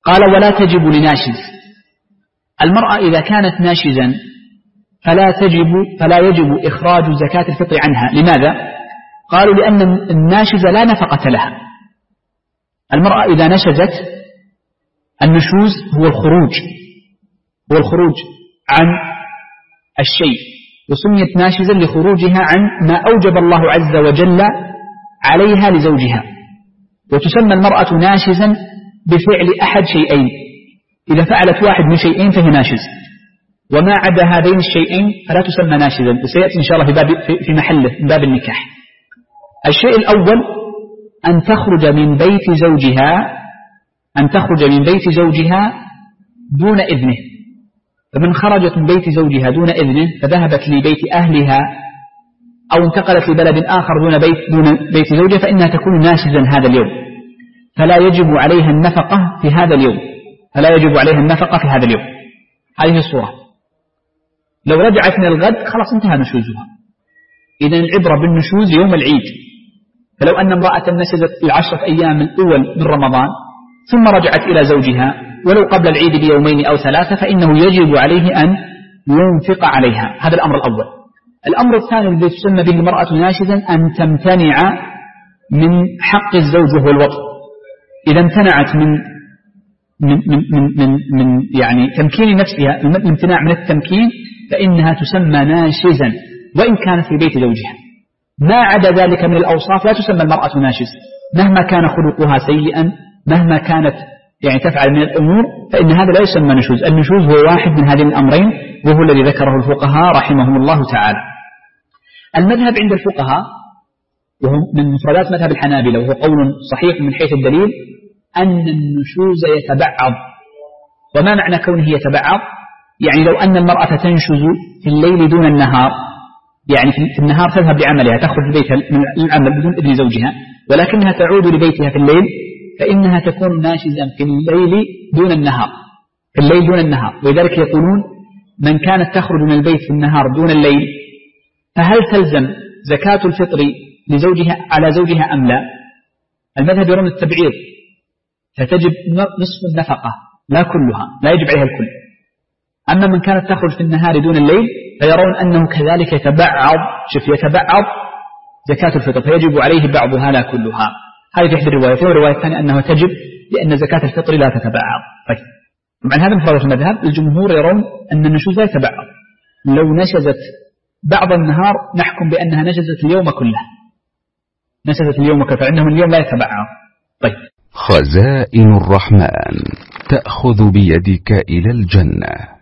قال ولا تجب لناشز. المرأة إذا كانت ناشزا فلا يجب إخراج زكاة الفطر عنها. لماذا؟ قالوا لأن الناشزة لا نفقة لها. المرأة إذا نشزت، النشوز هو الخروج عن الشيء، وسميت ناشزا لخروجها عن ما أوجب الله عز وجل عليها لزوجها. وتسمى المرأة ناشزا بفعل أحد شيئين، إذا فعلت واحد من شيئين فهي ناشز، وما عدا هذين الشيئين فلا تسمى ناشزا. سيأتي إن شاء الله في محله من باب النكاح. الشيء الأول أن تخرج من بيت زوجها دون إذنه. فمن خرجت من بيت زوجها دون إذنه فذهبت لبيت أهلها أو انتقلت لبلد آخر دون بيت زوجها فإنها تكون ناشزا هذا اليوم، فلا يجب عليها النفقة في هذا اليوم. هذه الصورة. لو رجعت من الغد خلاص انتهى نشوزها. إذن العبرة بالنشوز يوم العيد. فلو أن امرأة نشزت 10 أيام الأول من رمضان ثم رجعت إلى زوجها ولو قبل العيد بيومين أو 3 فإنه يجب عليه أن ينفق عليها. هذا الأمر الأول. الأمر الثاني الذي تسمى به المرأة ناشزا أن تمتنع من حق الزوج وهو الوطء. إذا امتنعت من يعني تمكين نفسها، الامتناع من التمكين، فإنها تسمى ناشزا وإن كانت في بيت زوجها. ما عدا ذلك من الأوصاف لا تسمى المرأة ناشز، مهما كان خلقها سيئا، مهما كانت يعني تفعل من الأمور، فإن هذا لا يسمى نشوز. النشوز هو واحد من هذين الأمرين، وهو الذي ذكره الفقهاء رحمهم الله تعالى. المذهب عند الفقهاء وهو من مفردات مذهب الحنابلة، وهو قول صحيح من حيث الدليل، أن النشوز يتبعض. وما معنى كونه يتبعض؟ يعني لو أن المرأة تنشز في الليل دون النهار، يعني في النهار تذهب لعملها، تخرج لبيتها من العمل بدون إذن زوجها، ولكنها تعود لبيتها في الليل، فإنها تكون ناشزا في الليل دون النهار. ولذلك يقولون من كانت تخرج من البيت في النهار دون الليل فهل تلزم زكاة الفطر لزوجها على زوجها أم لا؟ المذهب يرون التبعيض، فتجب نصف النفقة لا كلها، لا يجب عليها الكل. أما من كانت تخرج في النهار دون الليل فيرون أنه كذلك يتبعض زكاة الفطر، فيجب عليه بعضها لا كلها. هذه إحدى الروايات. والرواية الثانية أنه تجب لأن زكاة الفطر لا تتبعض. طيب، طبعا هذا مفردات المذهب. الجمهور يرون أن النشوز لا تتبعض. لو نشزت بعض النهار نحكم بأنها نشزت اليوم كله، فإنهم اليوم لا يتبعض. طيب. خزائن الرحمن تأخذ بيدك إلى الجنة.